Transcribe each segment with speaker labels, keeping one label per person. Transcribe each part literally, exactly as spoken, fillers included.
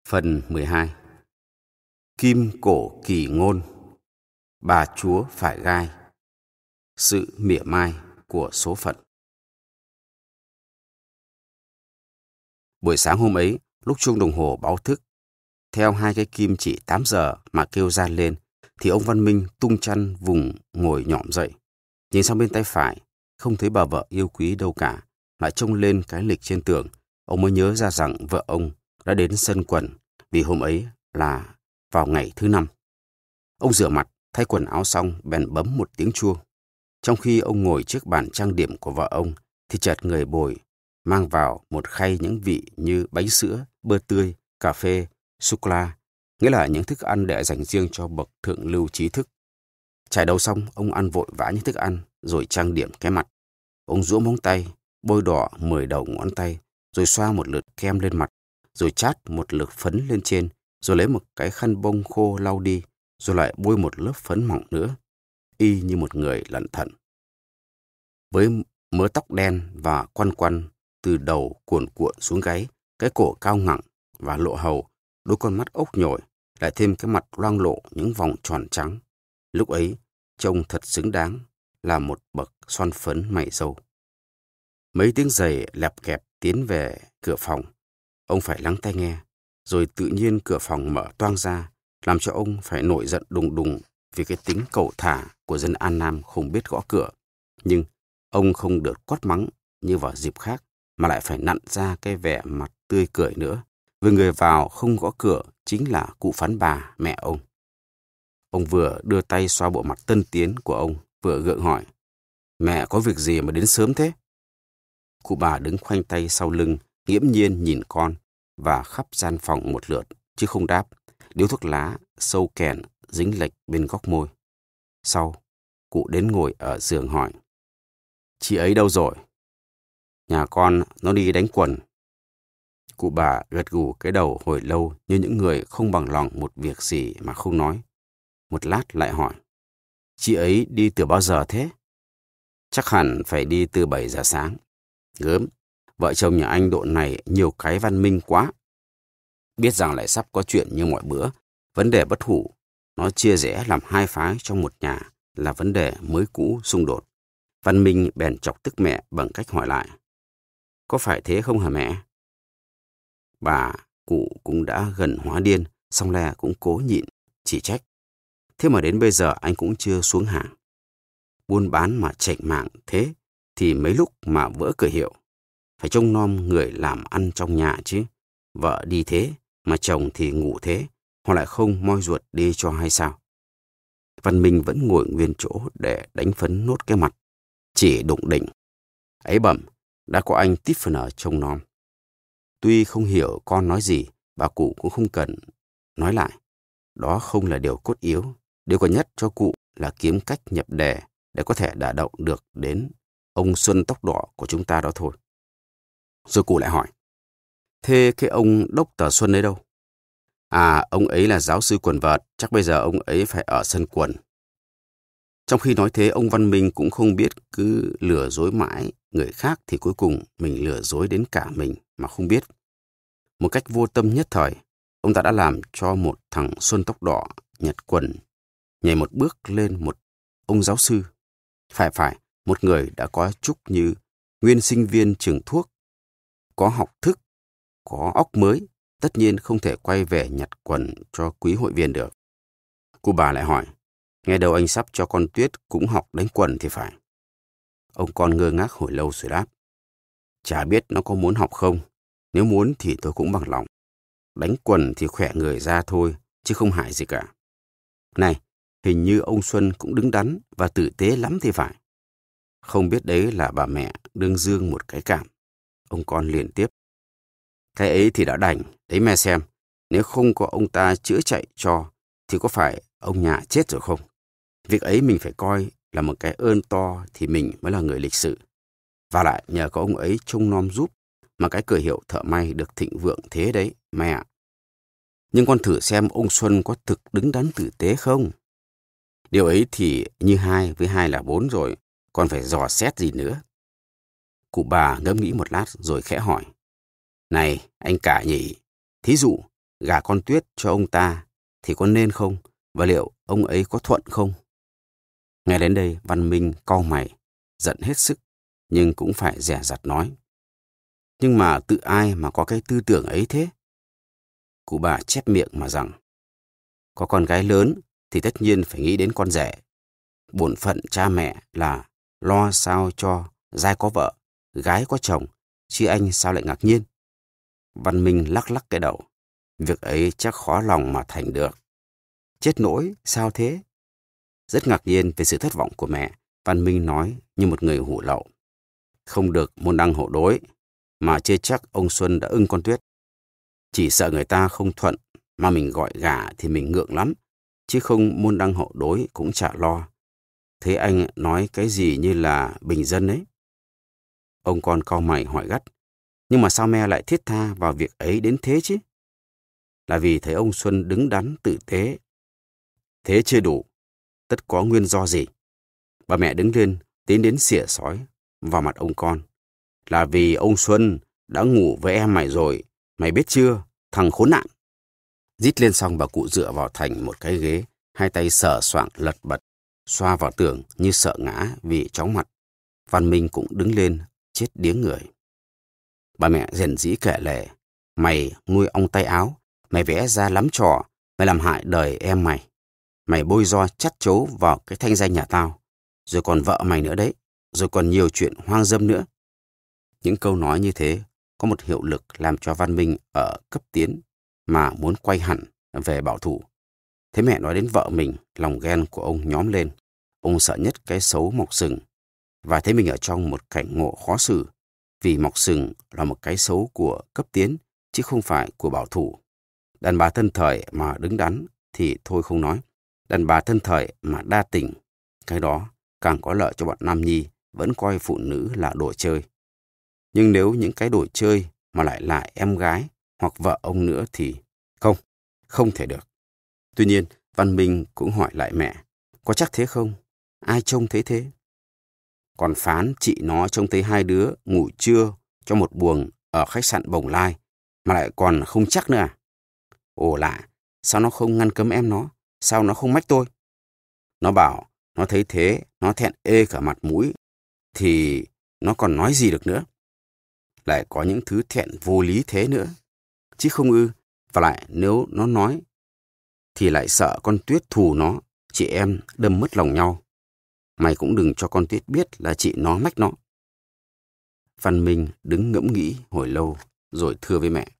Speaker 1: Phần mười hai. Kim cổ kỳ ngôn, bà chúa phải gai, sự mỉa mai của số phận. Buổi sáng hôm ấy, lúc chuông đồng hồ báo thức, theo hai cái kim chỉ tám giờ mà kêu ra lên, thì ông Văn Minh tung chăn vùng ngồi nhỏm dậy. Nhìn sang bên tay phải, không thấy bà vợ yêu quý đâu cả, lại trông lên cái lịch trên tường. Ông mới nhớ ra rằng vợ ông đã đến sân quần, vì hôm ấy là vào ngày thứ năm. Ông rửa mặt, thay quần áo xong, bèn bấm một tiếng chuông. Trong khi ông ngồi trước bàn trang điểm của vợ ông, thì chợt người bồi mang vào một khay những vị như bánh sữa, bơ tươi, cà phê, sô-cô-la, nghĩa là những thức ăn để dành riêng cho bậc thượng lưu trí thức. Trải đầu xong, ông ăn vội vã những thức ăn, rồi trang điểm cái mặt. Ông giũa móng tay, bôi đỏ mười đầu ngón tay, rồi xoa một lượt kem lên mặt, rồi chát một lượt phấn lên trên, rồi lấy một cái khăn bông khô lau đi, rồi lại bôi một lớp phấn mỏng nữa, y như một người lẩn thận. Với mớ tóc đen và quăn quăn từ đầu cuồn cuộn xuống gáy, cái cổ cao ngẳng và lộ hầu, đôi con mắt ốc nhồi, lại thêm cái mặt loang lộ những vòng tròn trắng. Lúc ấy, trông thật xứng đáng là một bậc son phấn mày râu. Mấy tiếng giày lẹp kẹp tiến về cửa phòng. Ông phải lắng tai nghe, rồi tự nhiên cửa phòng mở toang ra, làm cho ông phải nổi giận đùng đùng vì cái tính cẩu thả của dân An Nam không biết gõ cửa. Nhưng ông không được quát mắng như vào dịp khác, mà lại phải nặn ra cái vẻ mặt tươi cười nữa, vì người vào không gõ cửa chính là cụ Phán bà, mẹ ông. Ông vừa đưa tay xoa bộ mặt tân tiến của ông, vừa gượng hỏi: "Mẹ có việc gì mà đến sớm thế?" Cụ bà đứng khoanh tay sau lưng, nghiễm nhiên nhìn con và khắp gian phòng một lượt, chứ không đáp. Điếu thuốc lá sâu kèn dính lệch bên góc môi. Sau, cụ đến ngồi ở giường hỏi: "Chị ấy đâu rồi?" "Nhà con nó đi đánh quần." Cụ bà gật gù cái đầu hồi lâu như những người không bằng lòng một việc gì mà không nói. Một lát lại hỏi: "Chị ấy đi từ bao giờ thế?" "Chắc hẳn phải đi từ bảy giờ sáng." "Gớm, vợ chồng nhà anh độ này nhiều cái văn minh quá." Biết rằng lại sắp có chuyện như mọi bữa, vấn đề bất hủ, nó chia rẽ làm hai phái trong một nhà là vấn đề mới cũ xung đột. Văn Minh bèn chọc tức mẹ bằng cách hỏi lại: "Có phải thế không hả mẹ?" Bà, cụ cũng đã gần hóa điên, song le cũng cố nhịn, chỉ trách: "Thế mà đến bây giờ anh cũng chưa xuống hàng. Buôn bán mà chệch mạng thế thì mấy lúc mà vỡ cửa hiệu. Phải trông nom người làm ăn trong nhà chứ. Vợ đi thế mà chồng thì ngủ thế, họ lại không moi ruột đi cho hay sao?" Văn Minh vẫn ngồi nguyên chỗ để đánh phấn nốt cái mặt, chỉ đụng đỉnh: "Ấy bẩm, đã có anh Tiffaner trông nom." Tuy không hiểu con nói gì, bà cụ cũng không cần nói lại. Đó không là điều cốt yếu. Điều cần nhất cho cụ là kiếm cách nhập đề để có thể đả động được đến ông Xuân tóc đỏ của chúng ta đó thôi. Rồi cụ lại hỏi: "Thế cái ông Đốc Tờ Xuân ấy đâu?" "À, ông ấy là giáo sư quần vợt, chắc bây giờ ông ấy phải ở sân quần." Trong khi nói thế, ông Văn Minh cũng không biết cứ lừa dối mãi người khác thì cuối cùng mình lừa dối đến cả mình mà không biết. Một cách vô tâm nhất thời, ông ta đã làm cho một thằng Xuân tóc đỏ nhặt quần nhảy một bước lên một ông giáo sư. Phải phải, một người đã có chúc như nguyên sinh viên trường thuốc, có học thức, có óc mới, tất nhiên không thể quay về nhặt quần cho quý hội viên được. Cụ bà lại hỏi: "Nghe đâu anh sắp cho con Tuyết cũng học đánh quần thì phải." Ông con ngơ ngác hồi lâu rồi đáp: "Chả biết nó có muốn học không. Nếu muốn thì tôi cũng bằng lòng. Đánh quần thì khỏe người ra thôi, chứ không hại gì cả. Này, hình như ông Xuân cũng đứng đắn và tử tế lắm thì phải." Không biết đấy là bà mẹ đương dương một cái cảm. Ông con liền tiếp: "Cái ấy thì đã đành, đấy mẹ xem. Nếu không có ông ta chữa chạy cho, thì có phải ông nhà chết rồi không? Việc ấy mình phải coi là một cái ơn to thì mình mới là người lịch sự. Và lại nhờ có ông ấy trông nom giúp mà cái cửa hiệu thợ may được thịnh vượng thế đấy, mẹ ạ. Nhưng con thử xem ông Xuân có thực đứng đắn tử tế không? Điều ấy thì như hai với hai là bốn rồi, còn phải dò xét gì nữa." Cụ bà ngẫm nghĩ một lát rồi khẽ hỏi: "Này, anh cả nhỉ, thí dụ gả con Tuyết cho ông ta thì có nên không? Và liệu ông ấy có thuận không? Nghe đến đây, Văn Minh cau mày, giận hết sức, nhưng cũng phải dè dặt nói. Nhưng mà tự ai mà có cái tư tưởng ấy thế? Cụ bà chép miệng mà rằng, có con gái lớn thì tất nhiên phải nghĩ đến con rể. Bổn phận cha mẹ là lo sao cho giai có vợ, gái có chồng, chứ anh sao lại ngạc nhiên? Văn Minh lắc lắc cái đầu. Việc ấy chắc khó lòng mà thành được. Chết nỗi, sao thế? Rất ngạc nhiên về sự thất vọng của mẹ, Văn Minh nói như một người hủ lậu. Không được môn đăng hộ đối, mà chưa chắc ông Xuân đã ưng con Tuyết. Chỉ sợ người ta không thuận, mà mình gọi gả thì mình ngượng lắm, chứ không môn đăng hộ đối cũng chả lo. Thế anh nói cái gì như là bình dân ấy? Ông con cau mày hỏi gắt. Nhưng mà sao mẹ lại thiết tha vào việc ấy đến thế chứ? Là vì thấy ông Xuân đứng đắn tử tế. Thế chưa đủ, tất có nguyên do gì? Bà mẹ đứng lên, tiến đến xỉa xói vào mặt ông con. Là vì ông Xuân đã ngủ với em mày rồi, mày biết chưa, thằng khốn nạn. Rít lên xong, bà cụ dựa vào thành một cái ghế, hai tay sờ soạng lật bật, xoa vào tường như sợ ngã vì chóng mặt. Văn Minh cũng đứng lên, chết điếng người. Bà mẹ rền rĩ kể lể. Mày nuôi ong tay áo, mày vẽ ra lắm trò, mày làm hại đời em mày. Mày bôi ro chắt chấu vào cái thanh danh nhà tao, rồi còn vợ mày nữa đấy, rồi còn nhiều chuyện hoang dâm nữa. Những câu nói như thế có một hiệu lực làm cho Văn Minh ở cấp tiến mà muốn quay hẳn về bảo thủ. Thế mẹ nói đến vợ mình, lòng ghen của ông nhóm lên. Ông sợ nhất cái xấu mọc sừng, và thấy mình ở trong một cảnh ngộ khó xử, vì mọc sừng là một cái xấu của cấp tiến, chứ không phải của bảo thủ. Đàn bà thân thời mà đứng đắn thì thôi không nói. Đàn bà thân thời mà đa tình, cái đó càng có lợi cho bọn nam nhi vẫn coi phụ nữ là đồ chơi. Nhưng nếu những cái đồ chơi mà lại là em gái hoặc vợ ông nữa thì không, không thể được. Tuy nhiên, Văn Minh cũng hỏi lại mẹ, có chắc thế không? Ai trông thấy thế? Còn phán chị nó trông thấy hai đứa ngủ trưa cho một buồng ở khách sạn Bồng Lai, mà lại còn không chắc nữa à? Ồ lạ, sao nó không ngăn cấm em nó? Sao nó không mách tôi? Nó bảo nó thấy thế, nó thẹn ê cả mặt mũi, thì nó còn nói gì được nữa. Lại có những thứ thẹn vô lý thế nữa. Chứ không ư, và lại nếu nó nói, thì lại sợ con Tuyết thù nó, chị em đâm mất lòng nhau. Mày cũng đừng cho con Tuyết biết là chị nó mách nó. Văn Minh đứng ngẫm nghĩ hồi lâu, rồi thưa với mẹ.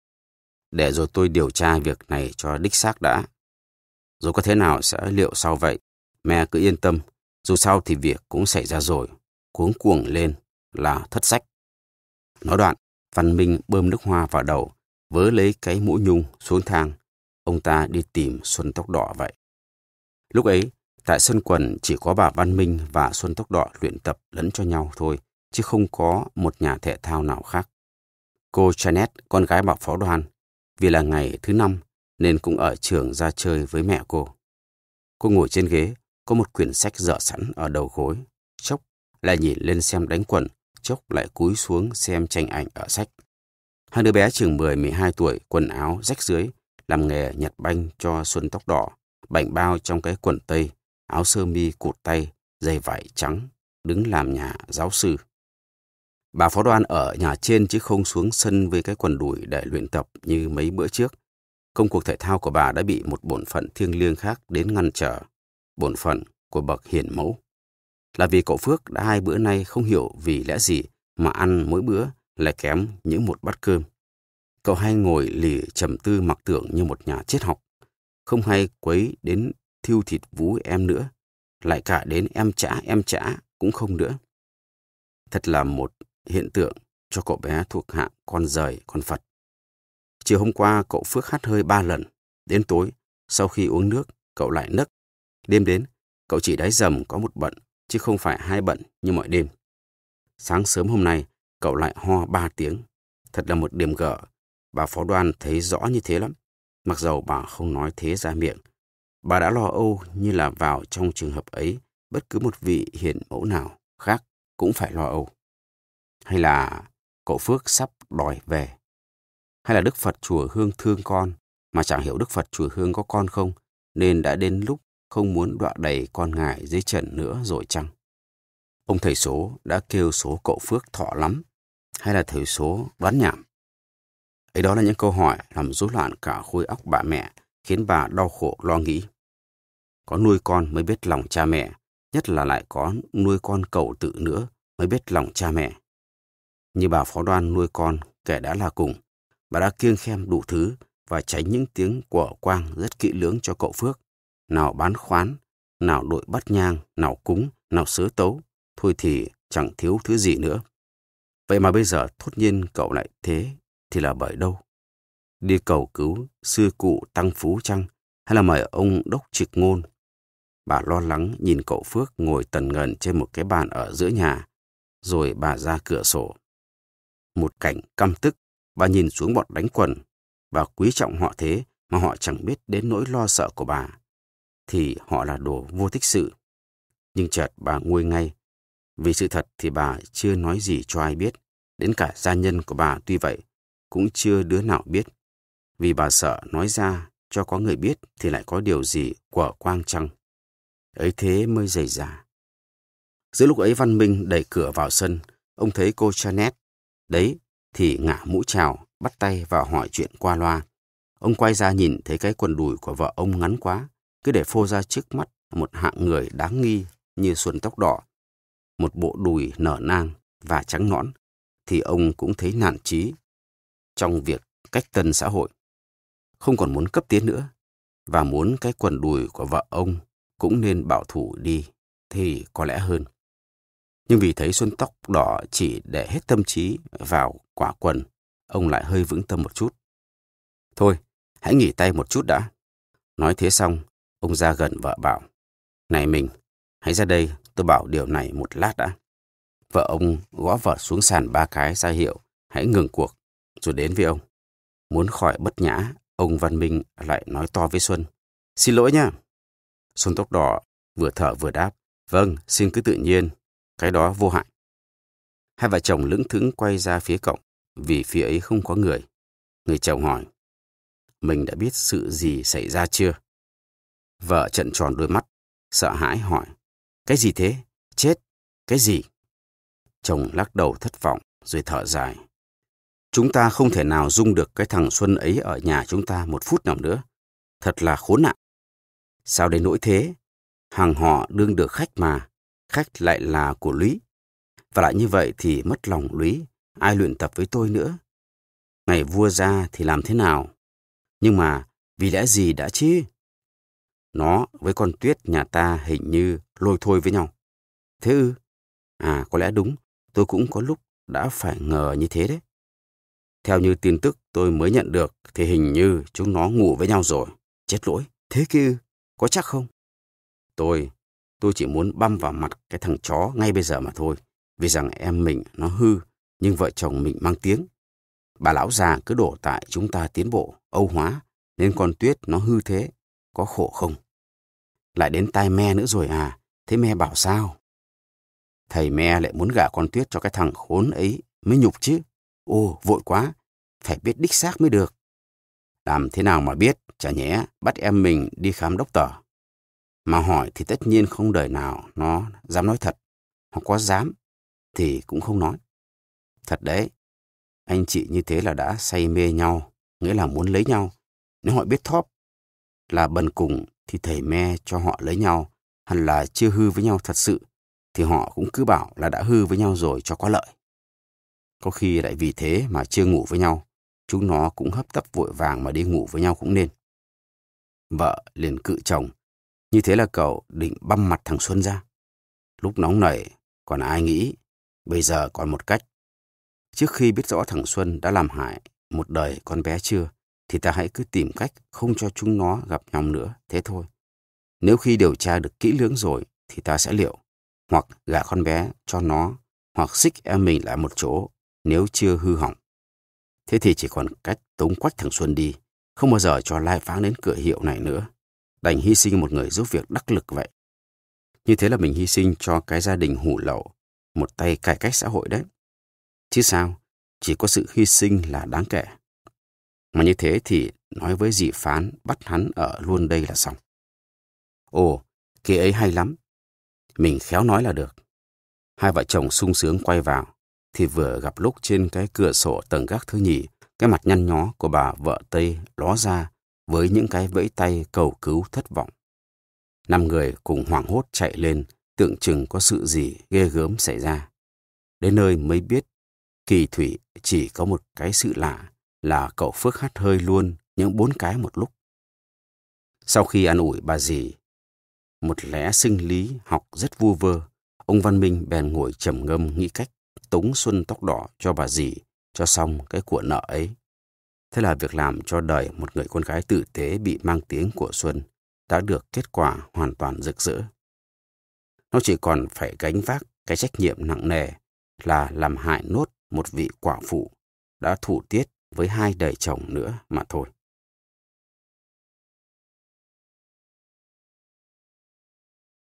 Speaker 1: Để rồi tôi điều tra việc này cho đích xác đã. Rồi có thế nào sẽ liệu sau vậy. Mẹ cứ yên tâm, dù sao thì việc cũng xảy ra rồi. Cuống cuồng lên là thất sách. Nói đoạn, Văn Minh bơm nước hoa vào đầu, vớ lấy cái mũ nhung xuống thang. Ông ta đi tìm Xuân Tóc Đỏ vậy. Lúc ấy, tại sân quần chỉ có bà Văn Minh và Xuân Tóc Đỏ luyện tập lẫn cho nhau thôi, chứ không có một nhà thể thao nào khác. Cô Janet, con gái bà Phó Đoan, vì là ngày thứ năm nên cũng ở trường ra chơi với mẹ cô. Cô ngồi trên ghế, có một quyển sách dở sẵn ở đầu gối, chốc lại nhìn lên xem đánh quần, chốc lại cúi xuống xem tranh ảnh ở sách. Hai đứa bé chừng mười mười hai tuổi, quần áo rách rưới, làm nghề nhặt banh cho Xuân Tóc Đỏ, bảnh bao trong cái quần tây, áo sơ mi cụt tay, giày vải trắng, đứng làm nhà giáo sư. Bà Phó Đoan ở nhà trên chứ không xuống sân với cái quần đùi để luyện tập như mấy bữa trước. Công cuộc thể thao của bà đã bị một bổn phận thiêng liêng khác đến ngăn trở, bổn phận của bậc hiền mẫu. Là vì cậu Phước đã hai bữa nay không hiểu vì lẽ gì mà ăn mỗi bữa lại kém những một bát cơm. Cậu hay ngồi lì trầm tư mặc tưởng như một nhà triết học, không hay quấy đến thiêu thịt vú em nữa, lại cả đến em chả em chả cũng không nữa. Thật là một hiện tượng cho cậu bé thuộc hạng con giời con Phật. Chiều hôm qua cậu Phước hắt hơi ba lần, đến tối sau khi uống nước cậu lại nấc. Đêm đến cậu chỉ đáy dầm có một bận chứ không phải hai bận như mọi đêm. Sáng sớm hôm nay cậu lại ho ba tiếng. Thật là một điểm gở. Bà Phó Đoan thấy rõ như thế lắm. Mặc dầu bà không nói thế ra miệng, bà đã lo âu như là vào trong trường hợp ấy bất cứ một vị hiền mẫu nào khác cũng phải lo âu. Hay là cậu Phước sắp đòi về? Hay là Đức Phật chùa Hương thương con mà chẳng hiểu Đức Phật chùa Hương có con không, nên đã đến lúc không muốn đọa đầy con ngài dưới trần nữa rồi chăng? Ông thầy số đã kêu số cậu Phước thọ lắm, hay là thầy số đoán nhảm? Ấy đó là những câu hỏi làm rối loạn cả khối óc bà mẹ, khiến bà đau khổ lo nghĩ. Có nuôi con mới biết lòng cha mẹ, nhất là lại có nuôi con cậu tự nữa mới biết lòng cha mẹ. Như bà Phó Đoan nuôi con kể đã là cùng, bà đã kiêng khem đủ thứ và tránh những tiếng của quang rất kỹ lưỡng cho cậu Phước. Nào bán khoán, nào đội bắt nhang, nào cúng, nào sớ tấu, thôi thì chẳng thiếu thứ gì nữa. Vậy mà bây giờ thốt nhiên cậu lại thế thì là bởi đâu? Đi cầu cứu sư cụ Tăng Phú chăng? Hay là mời ông Đốc Trịch Ngôn? Bà lo lắng nhìn cậu Phước ngồi tần ngần trên một cái bàn ở giữa nhà, rồi bà ra cửa sổ. Một cảnh căm tức, bà nhìn xuống bọn đánh quần. Bà quý trọng họ thế mà họ chẳng biết đến nỗi lo sợ của bà, thì họ là đồ vô tích sự. Nhưng chợt bà nguôi ngay, vì sự thật thì bà chưa nói gì cho ai biết, đến cả gia nhân của bà tuy vậy, cũng chưa đứa nào biết, vì bà sợ nói ra cho có người biết thì lại có điều gì quở quang chăng. Ấy thế mới dày dà. Giữa lúc ấy Văn Minh đẩy cửa vào sân, ông thấy cô Janet đấy thì ngả mũ chào, bắt tay vào hỏi chuyện qua loa. Ông quay ra nhìn thấy cái quần đùi của vợ ông ngắn quá, cứ để phô ra trước mắt một hạng người đáng nghi như Xuân Tóc Đỏ, một bộ đùi nở nang và trắng nõn, thì ông cũng thấy nản chí trong việc cách tân xã hội. Không còn muốn cấp tiến nữa, và muốn cái quần đùi của vợ ông cũng nên bảo thủ đi thì có lẽ hơn. Nhưng vì thấy Xuân Tóc Đỏ chỉ để hết tâm trí vào quả quần, ông lại hơi vững tâm một chút. Thôi, hãy nghỉ tay một chút đã. Nói thế xong, ông ra gần vợ bảo, này mình, hãy ra đây, tôi bảo điều này một lát đã. Vợ ông gõ vợ xuống sàn ba cái ra hiệu, hãy ngừng cuộc, rồi đến với ông. Muốn khỏi bất nhã, ông Văn Minh lại nói to với Xuân, xin lỗi nha. Xuân Tóc Đỏ vừa thở vừa đáp, vâng, xin cứ tự nhiên, cái đó vô hại. Hai vợ chồng lững thững quay ra phía cổng, vì phía ấy không có người. Người chồng hỏi, mình đã biết sự gì xảy ra chưa? Vợ trợn tròn đôi mắt, sợ hãi hỏi, cái gì thế? Chết? Cái gì? Chồng lắc đầu thất vọng rồi thở dài. Chúng ta không thể nào dung được cái thằng Xuân ấy ở nhà chúng ta một phút nào nữa. Thật là khốn nạn. Sao đến nỗi thế? Hàng họ đương được khách mà, khách lại là của Lũy. Và lại như vậy thì mất lòng Lũy, ai luyện tập với tôi nữa? Ngày vua ra thì làm thế nào? Nhưng mà vì lẽ gì đã chứ? Nó với con Tuyết nhà ta hình như lôi thôi với nhau. Thế ư? À, có lẽ đúng, tôi cũng có lúc đã phải ngờ như thế đấy. Theo như tin tức tôi mới nhận được thì hình như chúng nó ngủ với nhau rồi. Chết lỗi, thế kia, có chắc không? Tôi, tôi chỉ muốn băm vào mặt cái thằng chó ngay bây giờ mà thôi. Vì rằng em mình nó hư, nhưng vợ chồng mình mang tiếng. Bà lão già cứ đổ tại chúng ta tiến bộ, âu hóa, nên con Tuyết nó hư thế, có khổ không? Lại đến tai me nữa rồi à, thế me bảo sao? Thầy me lại muốn gả con Tuyết cho cái thằng khốn ấy mới nhục chứ. Ồ, vội quá, phải biết đích xác mới được. Làm thế nào mà biết, chả nhẽ bắt em mình đi khám đốc tờ. Mà hỏi thì tất nhiên không đời nào nó dám nói thật, hoặc có dám thì cũng không nói. Thật đấy, anh chị như thế là đã say mê nhau, nghĩa là muốn lấy nhau. Nếu họ biết thóp là bần cùng thì thầy me cho họ lấy nhau, hẳn là chưa hư với nhau thật sự, thì họ cũng cứ bảo là đã hư với nhau rồi cho có lợi. Có khi lại vì thế mà chưa ngủ với nhau, chúng nó cũng hấp tấp vội vàng mà đi ngủ với nhau cũng nên. Vợ liền cự chồng, như thế là cậu định băm mặt thằng Xuân ra. Lúc nóng nảy, còn ai nghĩ, bây giờ còn một cách. Trước khi biết rõ thằng Xuân đã làm hại một đời con bé chưa, thì ta hãy cứ tìm cách không cho chúng nó gặp nhau nữa, thế thôi. Nếu khi điều tra được kỹ lưỡng rồi, thì ta sẽ liệu, hoặc gả con bé cho nó, hoặc xích em mình lại một chỗ, nếu chưa hư hỏng. Thế thì chỉ còn cách tống quách thằng Xuân đi, không bao giờ cho lai vãng đến cửa hiệu này nữa. Đành hy sinh một người giúp việc đắc lực vậy. Như thế là mình hy sinh cho cái gia đình hủ lậu, một tay cải cách xã hội đấy. Chứ sao, chỉ có sự hy sinh là đáng kể. Mà như thế thì nói với dì Phán bắt hắn ở luôn đây là xong. Ồ, kế ấy hay lắm. Mình khéo nói là được. Hai vợ chồng sung sướng quay vào, thì vừa gặp lúc trên cái cửa sổ tầng gác thứ nhì, cái mặt nhăn nhó của bà vợ Tây ló ra với những cái vẫy tay cầu cứu thất vọng. Năm người cùng hoảng hốt chạy lên, tưởng chừng có sự gì ghê gớm xảy ra. Đến nơi mới biết, kỳ thủy chỉ có một cái sự lạ là cậu Phước hắt hơi luôn những bốn cái một lúc. Sau khi an ủi bà dì một lẽ sinh lý học rất vu vơ, ông Văn Minh bèn ngồi trầm ngâm nghĩ cách tống xuân tóc đỏ cho bà dì cho xong cái của nợ ấy. Thế là việc làm cho đời một người con gái tử tế bị mang tiếng của Xuân đã được kết quả hoàn toàn rực rỡ. Nó chỉ còn phải gánh vác cái trách nhiệm nặng nề là làm hại nốt một vị quả phụ đã thụ tiết với hai đời chồng nữa mà thôi.